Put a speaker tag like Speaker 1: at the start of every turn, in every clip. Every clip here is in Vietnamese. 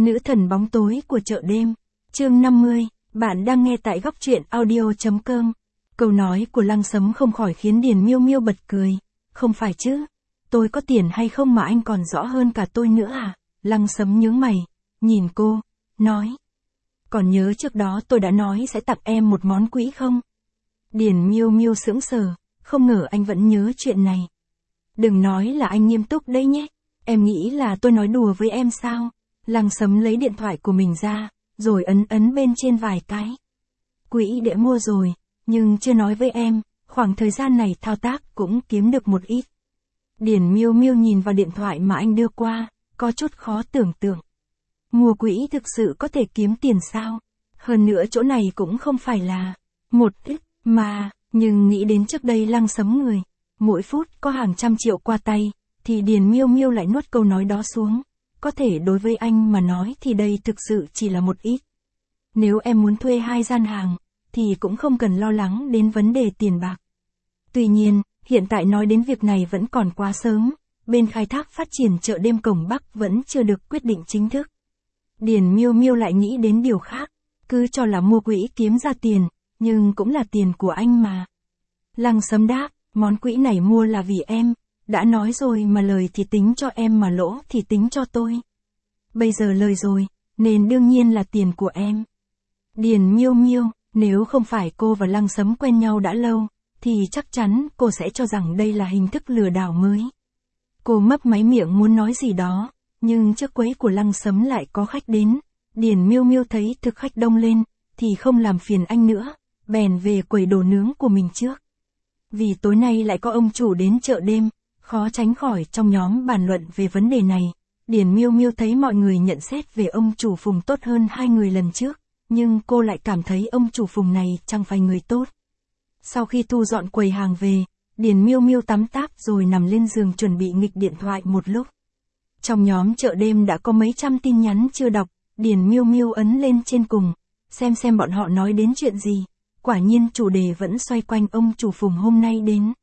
Speaker 1: Nữ thần bóng tối của chợ đêm. Chương 50, bạn đang nghe tại góc truyện audio.com. Câu nói của Lăng Sấm không khỏi khiến Điền Miêu Miêu bật cười. Không phải chứ, tôi có tiền hay không mà anh còn rõ hơn cả tôi nữa à? Lăng Sấm nhướng mày, nhìn cô, nói. Còn nhớ trước đó tôi đã nói sẽ tặng em một món quỹ không? Điền Miêu Miêu sững sờ, không ngờ anh vẫn nhớ chuyện này. Đừng nói là anh nghiêm túc đấy nhé, em nghĩ là tôi nói đùa với em sao? Lăng Sấm lấy điện thoại của mình ra, rồi ấn bên trên vài cái. Quỹ để mua rồi, nhưng chưa nói với em, khoảng thời gian này thao tác cũng kiếm được một ít. Điền Miêu Miêu nhìn vào điện thoại mà anh đưa qua, có chút khó tưởng tượng. Mua quỹ thực sự có thể kiếm tiền sao? Hơn nữa chỗ này cũng không phải là một ít mà, nhưng nghĩ đến trước đây Lăng Sấm người, mỗi phút có hàng trăm triệu qua tay, thì Điền Miêu Miêu lại nuốt câu nói đó xuống. Có thể đối với anh mà nói thì đây thực sự chỉ là một ít. Nếu em muốn thuê 2 gian hàng, thì cũng không cần lo lắng đến vấn đề tiền bạc. Tuy nhiên, hiện tại nói đến việc này vẫn còn quá sớm, bên khai thác phát triển chợ đêm Cổng Bắc vẫn chưa được quyết định chính thức. Điền Miêu Miêu lại nghĩ đến điều khác, cứ cho là mua quỹ kiếm ra tiền, nhưng cũng là tiền của anh mà. Lăng Sấm đáp, món quỹ này mua là vì em. Đã nói rồi mà lời thì tính cho em mà lỗ thì tính cho tôi. Bây giờ lời rồi, nên đương nhiên là tiền của em. Điền Miêu Miêu, nếu không phải cô và Lăng Sấm quen nhau đã lâu, thì chắc chắn cô sẽ cho rằng đây là hình thức lừa đảo mới. Cô mấp máy miệng muốn nói gì đó, nhưng trước quấy của Lăng Sấm lại có khách đến. Điền Miêu Miêu thấy thực khách đông lên, thì không làm phiền anh nữa, bèn về quầy đồ nướng của mình trước. Vì tối nay lại có ông chủ đến chợ đêm. Khó tránh khỏi trong nhóm bàn luận về vấn đề này, Điền Miêu Miêu thấy mọi người nhận xét về ông chủ Phùng tốt hơn 2 người lần trước, nhưng cô lại cảm thấy ông chủ Phùng này chẳng phải người tốt. Sau khi thu dọn quầy hàng về, Điền Miêu Miêu tắm táp rồi nằm lên giường chuẩn bị nghịch điện thoại một lúc. Trong nhóm chợ đêm đã có mấy trăm tin nhắn chưa đọc, Điền Miêu Miêu ấn lên trên cùng, xem bọn họ nói đến chuyện gì. Quả nhiên chủ đề vẫn xoay quanh ông chủ Phùng hôm nay đến.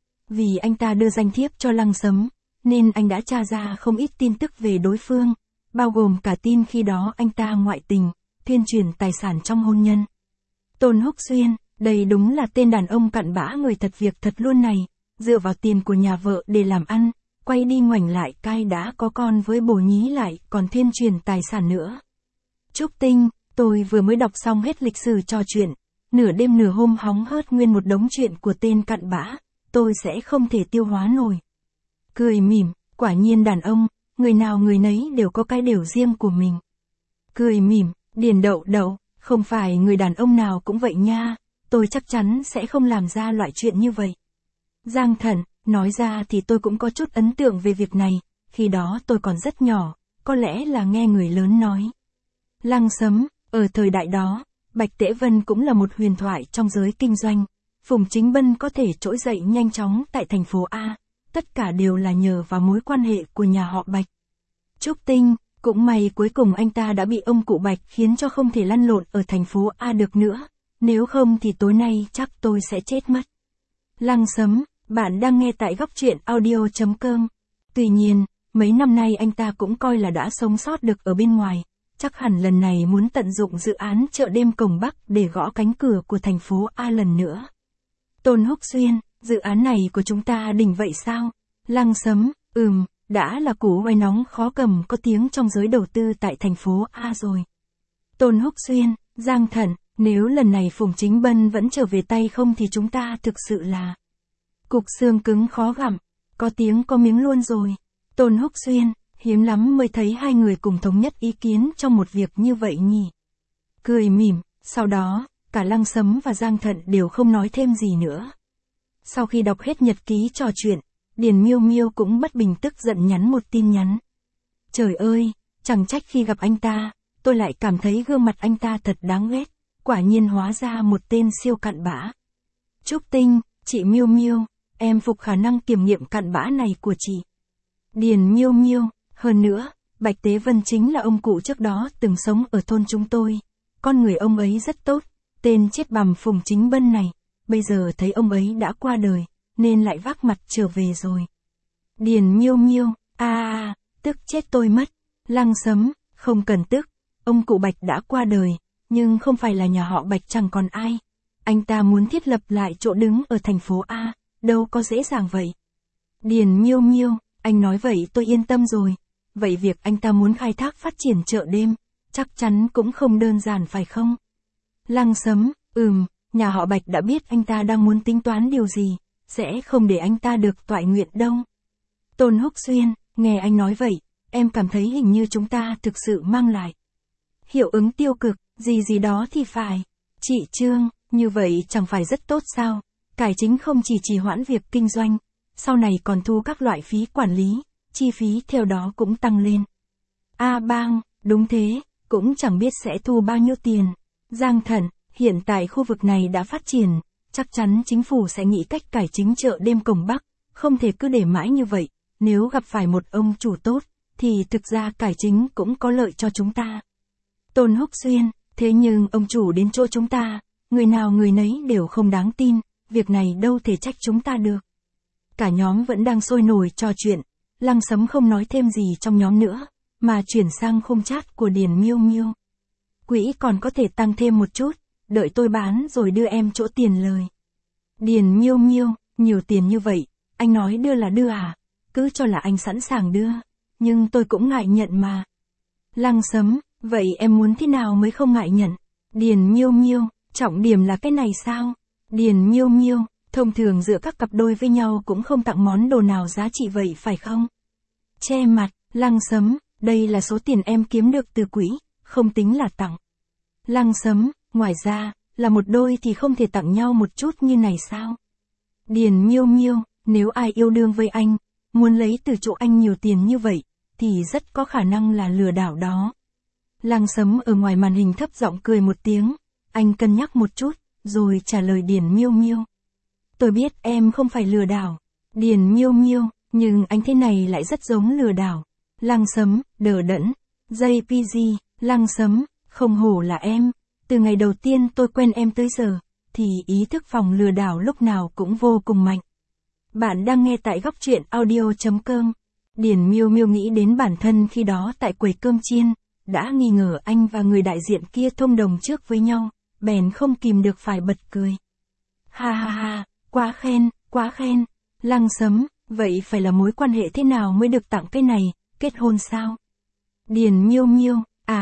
Speaker 1: Vì anh ta đưa danh thiếp cho Lăng Sấm, nên anh đã tra ra không ít tin tức về đối phương, bao gồm cả tin khi đó anh ta ngoại tình, thuyên chuyển tài sản trong hôn nhân. Tôn Húc Xuyên, đây đúng là tên đàn ông cặn bã người thật việc thật luôn này, dựa vào tiền của nhà vợ để làm ăn, quay đi ngoảnh lại cai đã có con với bồ nhí lại còn thuyên chuyển tài sản nữa. Trúc Tinh, tôi vừa mới đọc xong hết lịch sử trò chuyện, nửa đêm nửa hôm hóng hớt nguyên một đống chuyện của tên cặn bã. Tôi sẽ không thể tiêu hóa nổi. Cười mỉm, quả nhiên đàn ông, người nào người nấy đều có cái điều riêng của mình. Cười mỉm, Điền Đậu Đậu, không phải người đàn ông nào cũng vậy nha, tôi chắc chắn sẽ không làm ra loại chuyện như vậy. Giang Thận, nói ra thì tôi cũng có chút ấn tượng về việc này, khi đó tôi còn rất nhỏ, có lẽ là nghe người lớn nói. Lăng Sấm, ở thời đại đó, Bạch Tễ Vân cũng là một huyền thoại trong giới kinh doanh. Phùng Chính Bân có thể trỗi dậy nhanh chóng tại thành phố A, tất cả đều là nhờ vào mối quan hệ của nhà họ Bạch. Trúc Tinh, cũng may cuối cùng anh ta đã bị ông cụ Bạch khiến cho không thể lăn lộn ở thành phố A được nữa, nếu không thì tối nay chắc tôi sẽ chết mất. Lăng Sấm, bạn đang nghe tại góc truyện audio.com. Tuy nhiên, mấy năm nay anh ta cũng coi là đã sống sót được ở bên ngoài, chắc hẳn lần này muốn tận dụng dự án chợ đêm Cổng Bắc để gõ cánh cửa của thành phố A lần nữa. Tôn Húc Xuyên, dự án này của chúng ta đỉnh vậy sao? Lăng Sấm, đã là củ khoai nóng khó cầm có tiếng trong giới đầu tư tại thành phố A rồi. Tôn Húc Xuyên, Giang Thận, nếu lần này Phùng Chính Bân vẫn trở về tay không thì chúng ta thực sự là cục xương cứng khó gặm, có tiếng có miếng luôn rồi. Tôn Húc Xuyên, hiếm lắm mới thấy hai người cùng thống nhất ý kiến trong một việc như vậy nhỉ. Cười mỉm, sau đó, cả Lăng Sấm và Giang Thận đều không nói thêm gì nữa. Sau khi đọc hết nhật ký trò chuyện, Điền Miêu Miêu cũng bất bình tức giận nhắn một tin nhắn. Trời ơi, chẳng trách khi gặp anh ta, tôi lại cảm thấy gương mặt anh ta thật đáng ghét, quả nhiên hóa ra một tên siêu cặn bã. Trúc Tinh, chị Miêu Miêu, em phục khả năng kiểm nghiệm cặn bã này của chị. Điền Miêu Miêu, hơn nữa, Bạch Tế Vân chính là ông cụ trước đó từng sống ở thôn chúng tôi, con người ông ấy rất tốt. Tên chết bằm Phùng Chính Bân này, bây giờ thấy ông ấy đã qua đời, nên lại vác mặt trở về rồi. Điền Miêu Miêu, tức chết tôi mất. Lăng Sấm, Không cần tức, ông cụ Bạch đã qua đời, nhưng không phải là nhà họ Bạch chẳng còn ai. Anh ta muốn thiết lập lại chỗ đứng ở thành phố A, đâu có dễ dàng vậy. Điền Miêu Miêu, anh nói vậy tôi yên tâm rồi. Vậy việc anh ta muốn khai thác phát triển chợ đêm, chắc chắn cũng không đơn giản phải không? Lăng Sấm, nhà họ Bạch đã biết anh ta đang muốn tính toán điều gì, sẽ không để anh ta được toại nguyện đâu. Tôn Húc Xuyên, nghe anh nói vậy, em cảm thấy hình như chúng ta thực sự mang lại hiệu ứng tiêu cực, gì đó thì phải. Chị Trương, như vậy chẳng phải rất tốt sao? Cải chính không chỉ trì hoãn việc kinh doanh, sau này còn thu các loại phí quản lý, chi phí theo đó cũng tăng lên. A Bang, đúng thế, cũng chẳng biết sẽ thu bao nhiêu tiền. Giang Thận, hiện tại khu vực này đã phát triển, chắc chắn chính phủ sẽ nghĩ cách cải chính chợ đêm Cổng Bắc, không thể cứ để mãi như vậy, nếu gặp phải một ông chủ tốt, thì thực ra cải chính cũng có lợi cho chúng ta. Tôn Húc Xuyên, thế nhưng ông chủ đến chỗ chúng ta, người nào người nấy đều không đáng tin, việc này đâu thể trách chúng ta được. Cả nhóm vẫn đang sôi nổi trò chuyện, Lăng Sấm không nói thêm gì trong nhóm nữa, mà chuyển sang khung chat của Điền Miêu Miêu. Quỹ còn có thể tăng thêm một chút, đợi tôi bán rồi đưa em chỗ tiền lời. Điền Miêu Miêu, nhiều tiền như vậy, anh nói đưa là đưa à? Cứ cho là anh sẵn sàng đưa, nhưng tôi cũng ngại nhận mà. Lăng Sấm, vậy em muốn thế nào mới không ngại nhận? Điền Miêu Miêu, trọng điểm là cái này sao? Điền Miêu Miêu, thông thường giữa các cặp đôi với nhau cũng không tặng món đồ nào giá trị vậy phải không? Che mặt, Lăng Sấm, đây là số tiền em kiếm được từ quỹ, không tính là tặng. Lăng Sấm, ngoài ra, là một đôi thì không thể tặng nhau một chút như này sao? Điền Miêu Miêu, nếu ai yêu đương với anh, muốn lấy từ chỗ anh nhiều tiền như vậy, thì rất có khả năng là lừa đảo đó. Lăng Sấm ở ngoài màn hình thấp giọng cười một tiếng, anh cân nhắc một chút, rồi trả lời Điền Miêu Miêu. Tôi biết em không phải lừa đảo. Điền Miêu Miêu, nhưng anh thế này lại rất giống lừa đảo. Lăng Sấm, đờ đẫn. JPG, Lăng Sấm, không hổ là em. Từ ngày đầu tiên tôi quen em tới giờ, thì ý thức phòng lừa đảo lúc nào cũng vô cùng mạnh. Bạn đang nghe tại góc truyện audio.com. Điền Miêu Miêu nghĩ đến bản thân khi đó tại quầy cơm chiên, đã nghi ngờ anh và người đại diện kia thông đồng trước với nhau, bèn không kìm được phải bật cười. Ha ha ha, quá khen, Lăng Sấm, vậy phải là mối quan hệ thế nào mới được tặng cái này, kết hôn sao? Điền Miêu Miêu,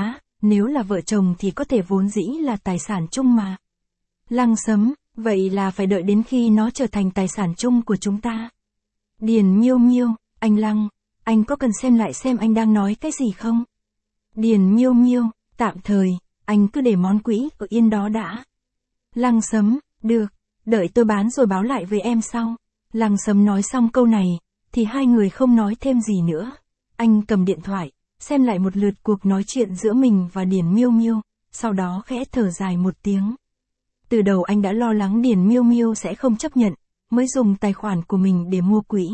Speaker 1: nếu là vợ chồng thì có thể vốn dĩ là tài sản chung mà. Lăng Sấm, vậy là phải đợi đến khi nó trở thành tài sản chung của chúng ta. Điền Miêu Miêu, anh Lăng, anh có cần xem lại xem anh đang nói cái gì không? Điền Miêu Miêu, tạm thời, anh cứ để món quỹ ở yên đó đã. Lăng Sấm, được, đợi tôi bán rồi báo lại với em sau. Lăng Sấm nói xong câu này, thì hai người không nói thêm gì nữa. Anh cầm điện thoại, xem lại một lượt cuộc nói chuyện giữa mình và Điền Miêu Miêu, sau đó khẽ thở dài một tiếng. Từ đầu anh đã lo lắng Điền Miêu Miêu sẽ không chấp nhận, mới dùng tài khoản của mình để mua quỹ.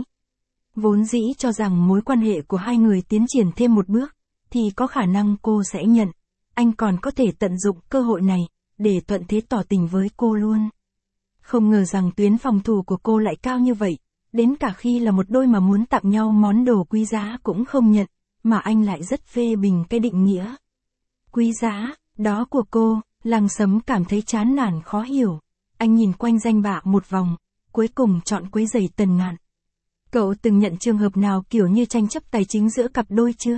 Speaker 1: Vốn dĩ cho rằng mối quan hệ của hai người tiến triển thêm một bước, thì có khả năng cô sẽ nhận. Anh còn có thể tận dụng cơ hội này, để thuận thế tỏ tình với cô luôn. Không ngờ rằng tuyến phòng thủ của cô lại cao như vậy, đến cả khi là một đôi mà muốn tặng nhau món đồ quý giá cũng không nhận, mà anh lại rất phê bình cái định nghĩa quý giá đó của cô. Lăng Sấm cảm thấy chán nản khó hiểu. Anh nhìn quanh danh bạ một vòng, cuối cùng chọn quấy giày Tần Ngạn. Cậu từng nhận trường hợp nào kiểu như tranh chấp tài chính giữa cặp đôi chưa?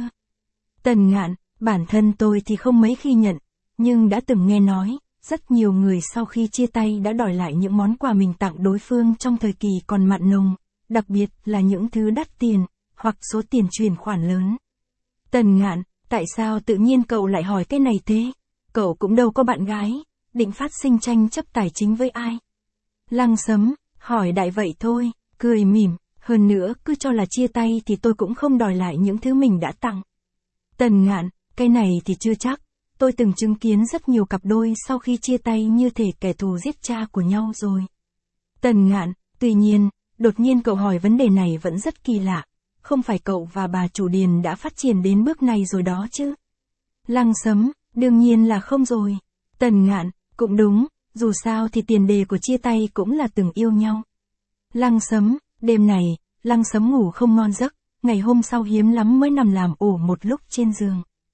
Speaker 1: Tần Ngạn, bản thân tôi thì không mấy khi nhận, nhưng đã từng nghe nói, rất nhiều người sau khi chia tay đã đòi lại những món quà mình tặng đối phương trong thời kỳ còn mặn nồng, đặc biệt là những thứ đắt tiền, hoặc số tiền chuyển khoản lớn. Tần Ngạn, tại sao tự nhiên cậu lại hỏi cái này thế? Cậu cũng đâu có bạn gái, định phát sinh tranh chấp tài chính với ai? Lăng Sấm, hỏi đại vậy thôi, cười mỉm, hơn nữa cứ cho là chia tay thì tôi cũng không đòi lại những thứ mình đã tặng. Tần Ngạn, cái này thì chưa chắc, tôi từng chứng kiến rất nhiều cặp đôi sau khi chia tay như thể kẻ thù giết cha của nhau rồi. Tần Ngạn, tuy nhiên, đột nhiên cậu hỏi vấn đề này vẫn rất kỳ lạ, không phải cậu và bà chủ Điền đã phát triển đến bước này rồi đó chứ? Lăng Sấm, đương nhiên là không rồi. Tần Ngạn, cũng đúng, dù sao thì tiền đề của chia tay cũng là từng yêu nhau. Lăng Sấm, đêm này, Lăng Sấm ngủ không ngon giấc, ngày hôm sau hiếm lắm mới nằm làm ổ một lúc trên giường.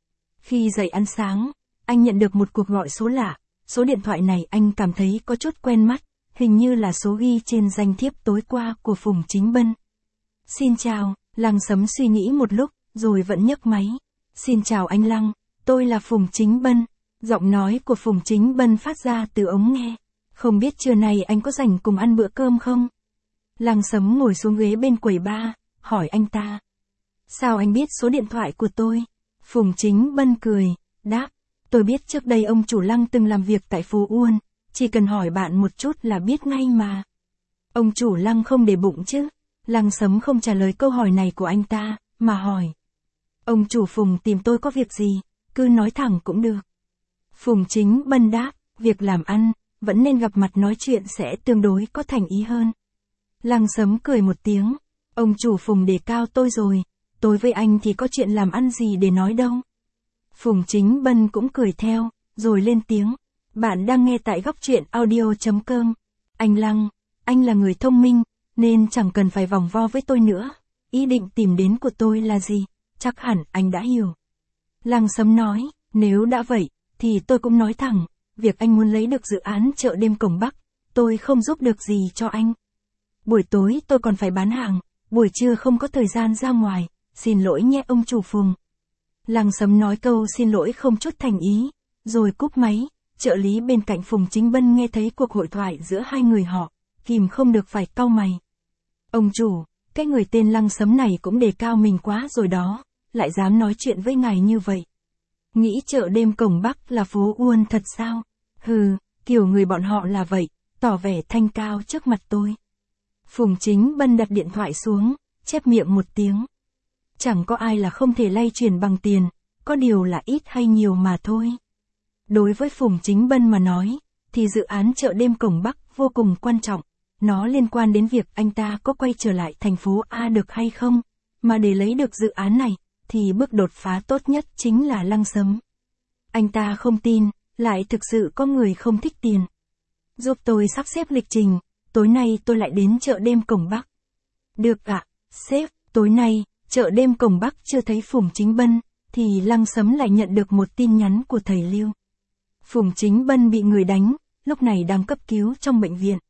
Speaker 1: Khi dậy ăn sáng, anh nhận được một cuộc gọi số lạ, số điện thoại này anh cảm thấy có chút quen mắt, hình như là số ghi trên danh thiếp tối qua của Phùng Chính Bân. Xin chào, Lăng Sấm suy nghĩ một lúc, rồi vẫn nhấc máy. Xin chào anh Lăng, tôi là Phùng Chính Bân. Giọng nói của Phùng Chính Bân phát ra từ ống nghe. Không biết trưa nay anh có rảnh cùng ăn bữa cơm không? Lăng Sấm ngồi xuống ghế bên quầy bar, hỏi anh ta. Sao anh biết số điện thoại của tôi? Phùng Chính Bân cười, đáp. Tôi biết trước đây ông chủ Lăng từng làm việc tại phố Uôn, chỉ cần hỏi bạn một chút là biết ngay mà. Ông chủ Lăng không để bụng chứ? Lăng Sấm không trả lời câu hỏi này của anh ta, mà hỏi. Ông chủ Phùng tìm tôi có việc gì, cứ nói thẳng cũng được. Phùng Chính Bân đáp, việc làm ăn, vẫn nên gặp mặt nói chuyện sẽ tương đối có thành ý hơn. Lăng Sấm cười một tiếng, ông chủ Phùng đề cao tôi rồi, tôi với anh thì có chuyện làm ăn gì để nói đâu. Phùng Chính Bân cũng cười theo, rồi lên tiếng. Bạn đang nghe tại góc truyện audio.com. Anh Lăng, anh là người thông minh, nên chẳng cần phải vòng vo với tôi nữa. Ý định tìm đến của tôi là gì? Chắc hẳn anh đã hiểu. Lăng Sấm nói, nếu đã vậy, thì tôi cũng nói thẳng, việc anh muốn lấy được dự án chợ đêm Cổng Bắc, tôi không giúp được gì cho anh. Buổi tối tôi còn phải bán hàng, buổi trưa không có thời gian ra ngoài, xin lỗi nhé ông chủ Phùng. Lăng Sấm nói câu xin lỗi không chút thành ý, rồi cúp máy. Trợ lý bên cạnh Phùng Chính Bân nghe thấy cuộc hội thoại giữa hai người họ, kìm không được phải cau mày. Ông chủ, cái người tên Lăng Sấm này cũng đề cao mình quá rồi đó, lại dám nói chuyện với ngài như vậy. Nghĩ chợ đêm Cổng Bắc là phố Uôn thật sao? Hừ, kiểu người bọn họ là vậy, tỏ vẻ thanh cao trước mặt tôi. Phùng Chính Bân đặt điện thoại xuống, chép miệng một tiếng. Chẳng có ai là không thể lay chuyển bằng tiền, có điều là ít hay nhiều mà thôi. Đối với Phùng Chính Bân mà nói, thì dự án chợ đêm Cổng Bắc vô cùng quan trọng. Nó liên quan đến việc anh ta có quay trở lại thành phố A được hay không. Mà để lấy được dự án này, thì bước đột phá tốt nhất chính là Lăng Sấm. Anh ta không tin, lại thực sự có người không thích tiền. Giúp tôi sắp xếp lịch trình, tối nay tôi lại đến chợ đêm Cổng Bắc. Được ạ, sếp, tối nay, chợ đêm Cổng Bắc chưa thấy Phùng Chính Bân, thì Lăng Sấm lại nhận được một tin nhắn của thầy Lưu. Phùng Chính Bân bị người đánh, lúc này đang cấp cứu trong bệnh viện.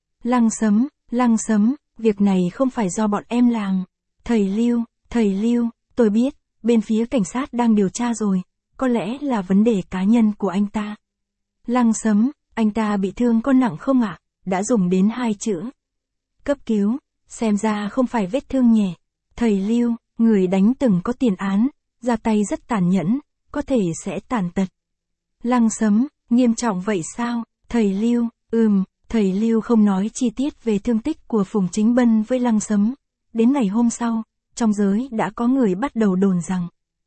Speaker 1: Lăng Sấm, việc này không phải do bọn em làm. Thầy Lưu, tôi biết, bên phía cảnh sát đang điều tra rồi, có lẽ là vấn đề cá nhân của anh ta. Lăng Sấm, anh ta bị thương có nặng không ạ? Đã dùng đến 2 chữ. Cấp cứu, xem ra không phải vết thương nhẹ. Thầy Lưu, người đánh từng có tiền án, ra tay rất tàn nhẫn, có thể sẽ tàn tật. Lăng Sấm, nghiêm trọng vậy sao? Thầy Lưu, thầy Lưu không nói chi tiết về thương tích của Phùng Chính Bân với Lăng Sấm. Đến ngày hôm sau, trong giới đã có người bắt đầu đồn rằng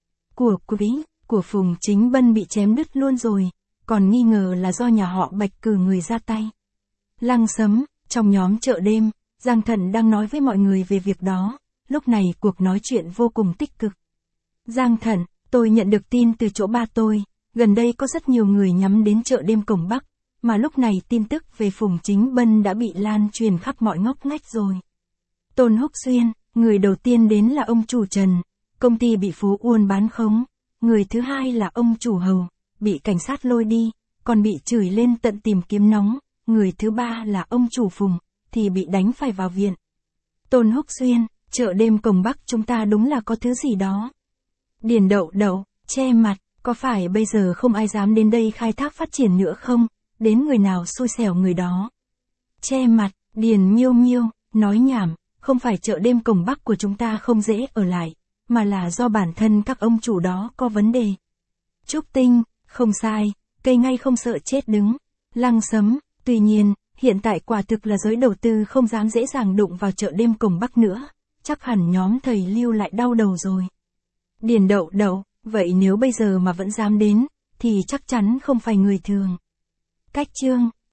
Speaker 1: của Phùng Chính Bân bị chém đứt luôn rồi, còn nghi ngờ là do nhà họ Bạch cử người ra tay. Lăng Sấm, trong nhóm chợ đêm, Giang Thận đang nói với mọi người về việc đó, lúc này cuộc nói chuyện vô cùng tích cực. Giang Thận, tôi nhận được tin từ chỗ ba tôi, gần đây có rất nhiều người nhắm đến chợ đêm Cổng Bắc, mà lúc này tin tức về Phùng Chính Bân đã bị lan truyền khắp mọi ngóc ngách rồi. Tôn Húc Xuyên, người đầu tiên đến là ông chủ Trần, công ty bị phố Uôn bán khống, người thứ hai là ông chủ Hầu, bị cảnh sát lôi đi, còn bị chửi lên tận tìm kiếm nóng, người thứ ba là ông chủ Phùng, thì bị đánh phải vào viện. Tôn Húc Xuyên, chợ đêm Cổng Bắc chúng ta đúng là có thứ gì đó. Điền Đậu Đậu, che mặt, có phải bây giờ không ai dám đến đây khai thác phát triển nữa không? Đến người nào xui xẻo người đó. Che mặt, Điền Miêu Miêu, nói nhảm, không phải chợ đêm Cổng Bắc của chúng ta không dễ ở lại, mà là do bản thân các ông chủ đó có vấn đề. Trúc Tinh, không sai, cây ngay không sợ chết đứng. Lăng Sấm, tuy nhiên, hiện tại quả thực là giới đầu tư không dám dễ dàng đụng vào chợ đêm Cổng Bắc nữa, chắc hẳn nhóm thầy Lưu lại đau đầu rồi. Điền Đậu Đậu, vậy nếu bây giờ mà vẫn dám đến, thì chắc chắn không phải người thường. Cách chương